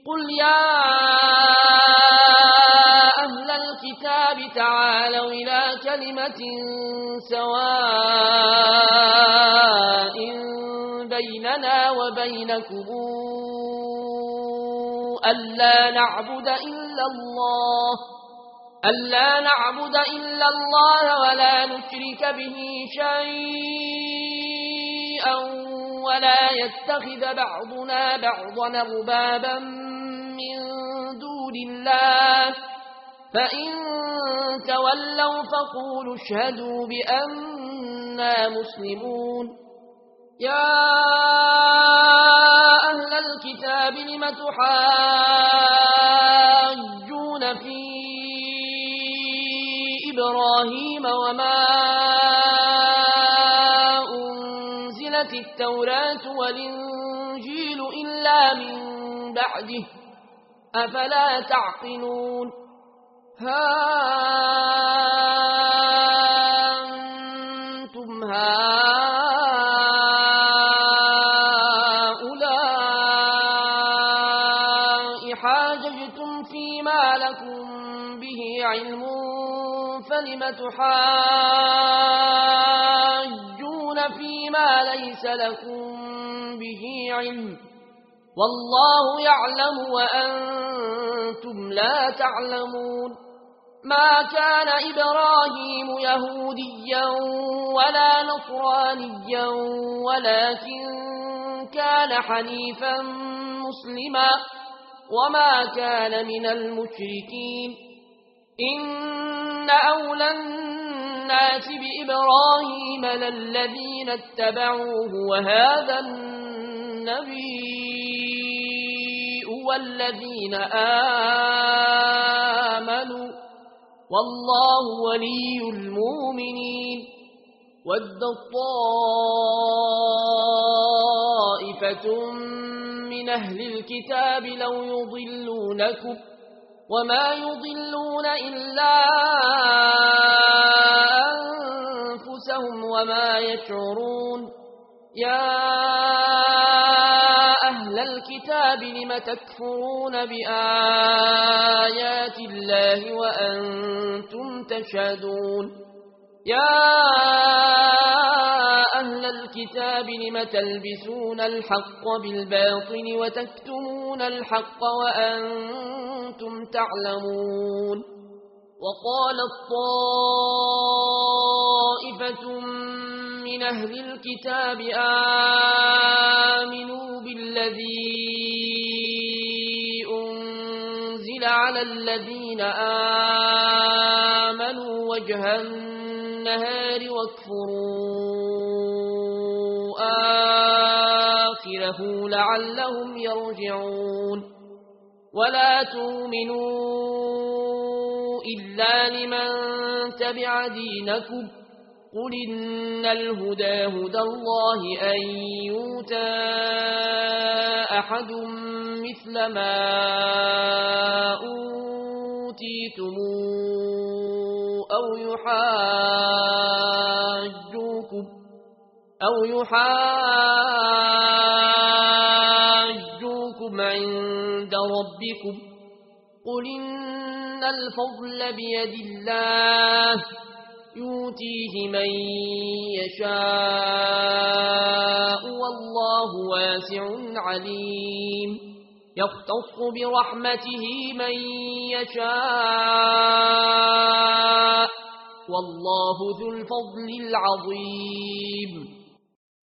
قل يا أهل الكتاب تعالوا إلى كلمة سواء بيننا وبينكم ألا نعبد إلا الله ولا نشرك به شيئا ولا يتخذ بعضنا بعضا أربابا من دون الله فإن تولوا فقولوا اشهدوا بأننا مسلمون يا أهل الكتاب لم تحاجون في إبراهيم وما أنزلت التوراة والإنجيل إلا من بعده أفلا تعقلون ها أنتم هؤلاء حاججتم فيما لكم به علم فلم تحاجون فيما ليس لكم به علم والله يعلم وأنتم لا تعلمون ما كان إبراهيم يهوديا ولا نصرانيا ولكن كان حنيفا مسلما وما كان من المشركين إن أولى الناس بإبراهيم للذين اتبعوه وهذا النبي والذين آمنوا والله ولي المؤمنين ود طائفة من أهل الكتاب لو يضلونكم وما يضلون إلا أنفسهم وما يشعرون يا أهل الكتاب لم تكفرون بآيات الله وأنتم تشهدون يا أهل الكتاب لم تلبسون الحق بالباطل وتكتمون الحق وأنتم تعلمون وقالت طائفة من أهل الكتاب آمنوا بالذي أنزل على الذين آمنوا وجه النهار واكفروا آخره لعلهم يرجعون ولا تؤمنوا إلا لمن تبع دينكم قل إن الهدى هدى الله أن يؤتى أحد مثل ما أوتيتم أو يحاجوكم عند ربكم قل إن الفضل بيد الله يؤتيه من يشاء والله واسع عليم يختص برحمته من يشاء والله ذو الفضل العظيم